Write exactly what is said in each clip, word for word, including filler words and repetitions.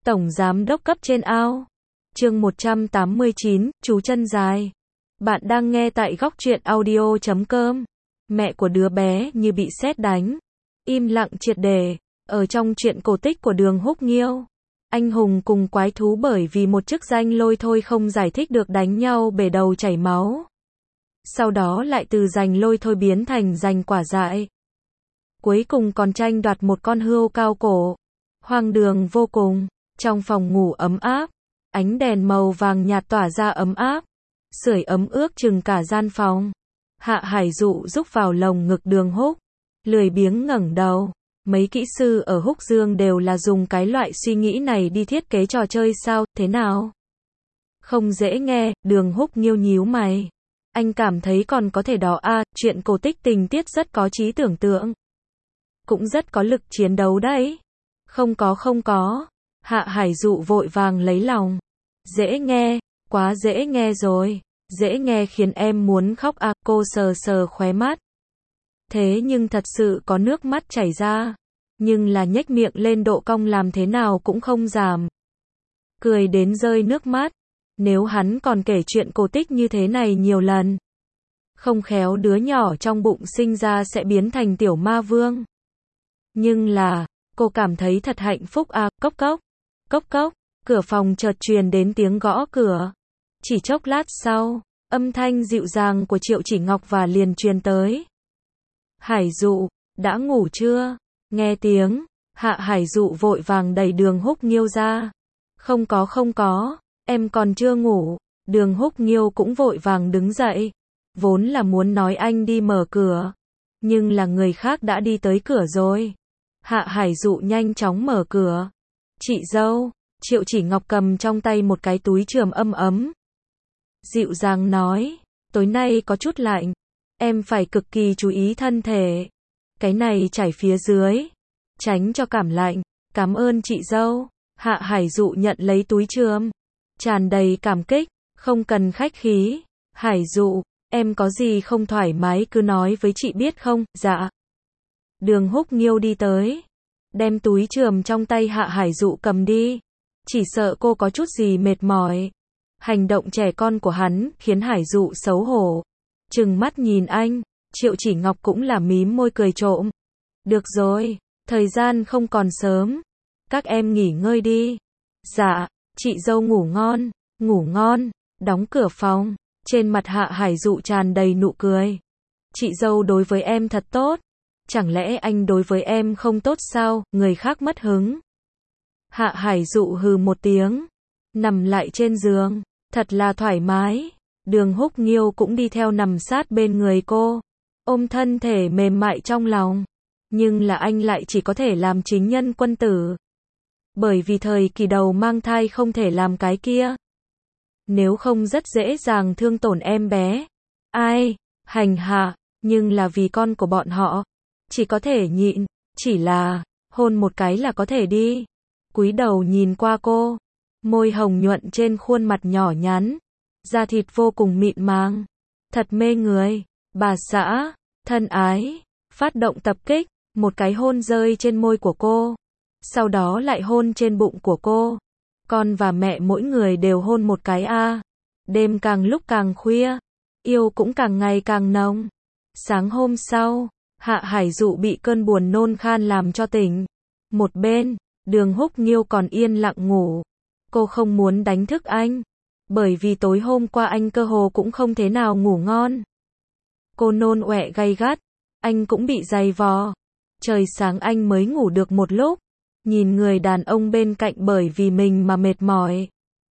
Tổng giám đốc cấp trên ao. Chương một trăm tám mươi chín, chú chân dài. Bạn đang nghe tại góc truyện audio chấm com. Mẹ của đứa bé như bị sét đánh. Im lặng triệt để. Ở trong truyện cổ tích của Đường Húc Nghiêu, anh hùng cùng quái thú bởi vì một chức danh lôi thôi không giải thích được đánh nhau bể đầu chảy máu. Sau đó lại từ giành lôi thôi biến thành giành quả dại. Cuối cùng còn tranh đoạt một con hươu cao cổ. Hoang đường vô cùng. Trong phòng ngủ ấm áp, ánh đèn màu vàng nhạt tỏa ra ấm áp, sưởi ấm ướt chừng cả gian phòng. Hạ Hải Dụ rúc vào lồng ngực Đường Húc, lười biếng ngẩng đầu. Mấy kỹ sư ở Húc Dương đều là dùng cái loại suy nghĩ này đi thiết kế trò chơi sao, thế nào? Không dễ nghe, Đường Húc nhíu nhíu mày. Anh cảm thấy còn có thể đó à, chuyện cổ tích tình tiết rất có trí tưởng tượng. Cũng rất có lực chiến đấu đấy. Không có không có. Hạ Hải Dụ vội vàng lấy lòng. Dễ nghe, quá dễ nghe rồi. Dễ nghe khiến em muốn khóc à, cô sờ sờ khóe mắt. Thế nhưng thật sự có nước mắt chảy ra. Nhưng là nhếch miệng lên độ cong làm thế nào cũng không giảm. Cười đến rơi nước mắt. Nếu hắn còn kể chuyện cổ tích như thế này nhiều lần, không khéo đứa nhỏ trong bụng sinh ra sẽ biến thành tiểu ma vương. Nhưng là, cô cảm thấy thật hạnh phúc à, cốc cốc. Cốc cốc, cửa phòng chợt truyền đến tiếng gõ cửa. Chỉ chốc lát sau, âm thanh dịu dàng của Triệu Chỉ Ngọc và liền truyền tới. Hải Dụ, đã ngủ chưa? Nghe tiếng, Hạ Hải Dụ vội vàng đẩy Đường Húc Nghiêu ra. Không có không có, em còn chưa ngủ. Đường Húc Nghiêu cũng vội vàng đứng dậy. Vốn là muốn nói anh đi mở cửa, nhưng là người khác đã đi tới cửa rồi. Hạ Hải Dụ nhanh chóng mở cửa. Chị dâu, Triệu Chỉ Ngọc cầm trong tay một cái túi chườm ấm ấm. Dịu dàng nói, tối nay có chút lạnh, em phải cực kỳ chú ý thân thể. Cái này trải phía dưới, tránh cho cảm lạnh. Cảm ơn chị dâu. Hạ Hải Dụ nhận lấy túi chườm, tràn đầy cảm kích, không cần khách khí. Hải Dụ, em có gì không thoải mái cứ nói với chị biết không? Dạ. Đường Húc Nghiêu đi tới, đem túi chườm trong tay Hạ Hải Dụ cầm đi. Chỉ sợ cô có chút gì mệt mỏi. Hành động trẻ con của hắn khiến Hải Dụ xấu hổ. Trừng mắt nhìn anh, Triệu Chỉ Ngọc cũng là mím môi cười trộm. Được rồi, thời gian không còn sớm. Các em nghỉ ngơi đi. Dạ, chị dâu ngủ ngon, ngủ ngon. Đóng cửa phòng, trên mặt Hạ Hải Dụ tràn đầy nụ cười. Chị dâu đối với em thật tốt. Chẳng lẽ anh đối với em không tốt sao, người khác mất hứng. Hạ Hải Dụ hừ một tiếng, nằm lại trên giường, thật là thoải mái. Đường Húc Nghiêu cũng đi theo nằm sát bên người cô, ôm thân thể mềm mại trong lòng. Nhưng là anh lại chỉ có thể làm chính nhân quân tử. Bởi vì thời kỳ đầu mang thai không thể làm cái kia. Nếu không rất dễ dàng thương tổn em bé. Ai, hành hạ, nhưng là vì con của bọn họ. Chỉ có thể nhịn, chỉ là, hôn một cái là có thể đi. Cúi đầu nhìn qua cô, môi hồng nhuận trên khuôn mặt nhỏ nhắn, da thịt vô cùng mịn màng, thật mê người. Bà xã, thân ái, phát động tập kích, một cái hôn rơi trên môi của cô, sau đó lại hôn trên bụng của cô. Con và mẹ mỗi người đều hôn một cái a. À. Đêm càng lúc càng khuya, yêu cũng càng ngày càng nồng. Sáng hôm sau, Hạ Hải Dụ bị cơn buồn nôn khan làm cho tỉnh. Một bên, Đường Húc Nghiêu còn yên lặng ngủ. Cô không muốn đánh thức anh, bởi vì tối hôm qua anh cơ hồ cũng không thế nào ngủ ngon. Cô nôn ọe gay gắt, anh cũng bị dày vò. Trời sáng anh mới ngủ được một lúc, nhìn người đàn ông bên cạnh bởi vì mình mà mệt mỏi.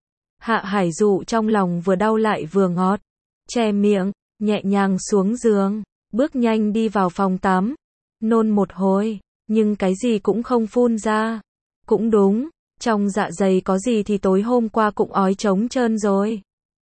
Hạ Hải Dụ trong lòng vừa đau lại vừa ngọt, che miệng, nhẹ nhàng xuống giường, bước nhanh đi vào phòng tắm, nôn một hồi, nhưng cái gì cũng không phun ra. Cũng đúng, trong dạ dày có gì thì tối hôm qua cũng ói trống trơn rồi.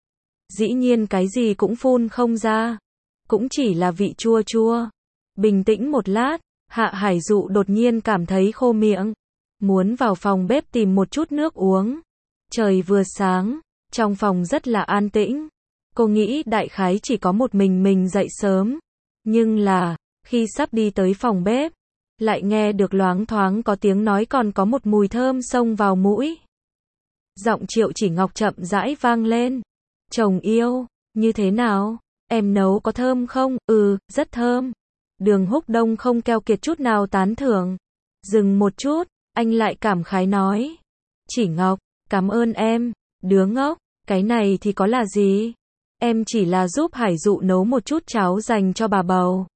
Dĩ nhiên cái gì cũng phun không ra, cũng chỉ là vị chua chua. Bình tĩnh một lát, Hạ Hải Dụ đột nhiên cảm thấy khô miệng, muốn vào phòng bếp tìm một chút nước uống. Trời vừa sáng, trong phòng rất là an tĩnh. Cô nghĩ đại khái chỉ có một mình mình dậy sớm. Nhưng là, khi sắp đi tới phòng bếp, lại nghe được loáng thoáng có tiếng nói còn có một mùi thơm xông vào mũi. Giọng Triệu Chỉ Ngọc chậm rãi vang lên. Chồng yêu, như thế nào? Em nấu có thơm không? Ừ, rất thơm. Đường Húc Đông không keo kiệt chút nào tán thưởng. Dừng một chút, anh lại cảm khái nói. Chỉ Ngọc, cảm ơn em. Đứa ngốc, cái này thì có là gì? Em chỉ là giúp Hải Dụ nấu một chút cháo dành cho bà bầu.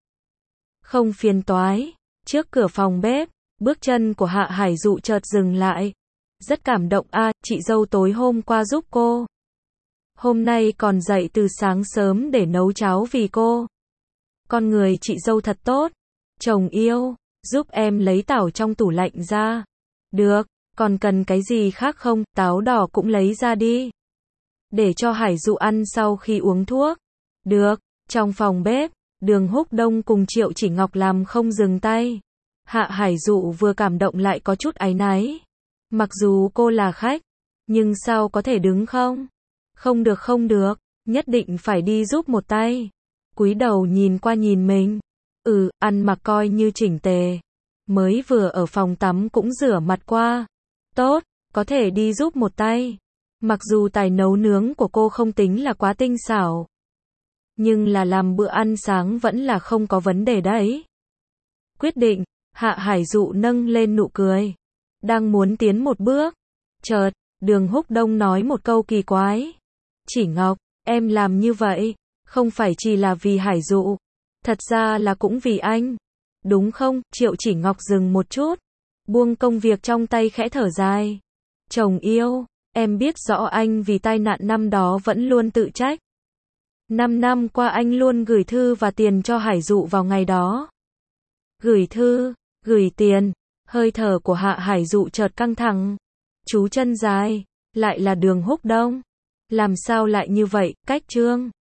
Không phiền toái. Trước cửa phòng bếp, bước chân của Hạ Hải Dụ chợt dừng lại. Rất cảm động a, à, chị dâu tối hôm qua giúp cô. Hôm nay còn dậy từ sáng sớm để nấu cháo vì cô. Con người chị dâu thật tốt. Chồng yêu, giúp em lấy tảo trong tủ lạnh ra. Được, còn cần cái gì khác không? Táo đỏ cũng lấy ra đi. Để cho Hải Dụ ăn sau khi uống thuốc. Được, trong phòng bếp, Đường Húc Đông cùng Triệu Chỉ Ngọc làm không dừng tay. Hạ Hải Dụ vừa cảm động lại có chút áy náy. Mặc dù cô là khách, nhưng sao có thể đứng không? Không được không được, nhất định phải đi giúp một tay. Cúi đầu nhìn qua nhìn mình. Ừ, ăn mặc coi như chỉnh tề. Mới vừa ở phòng tắm cũng rửa mặt qua. Tốt, có thể đi giúp một tay. Mặc dù tài nấu nướng của cô không tính là quá tinh xảo, nhưng là làm bữa ăn sáng vẫn là không có vấn đề đấy. Quyết định, Hạ Hải Dụ nâng lên nụ cười. Đang muốn tiến một bước. Chợt, Đường Húc Đông nói một câu kỳ quái. Chỉ Ngọc, em làm như vậy, không phải chỉ là vì Hải Dụ. Thật ra là cũng vì anh. Đúng không? Triệu Chỉ Ngọc dừng một chút. Buông công việc trong tay khẽ thở dài. Chồng yêu, em biết rõ anh vì tai nạn năm đó vẫn luôn tự trách. Năm năm qua anh luôn gửi thư và tiền cho Hải Dụ vào ngày đó. Gửi thư, gửi tiền, hơi thở của Hạ Hải Dụ chợt căng thẳng. Chú chân dài, lại là Đường Húc Đông. Làm sao lại như vậy, cách Trương?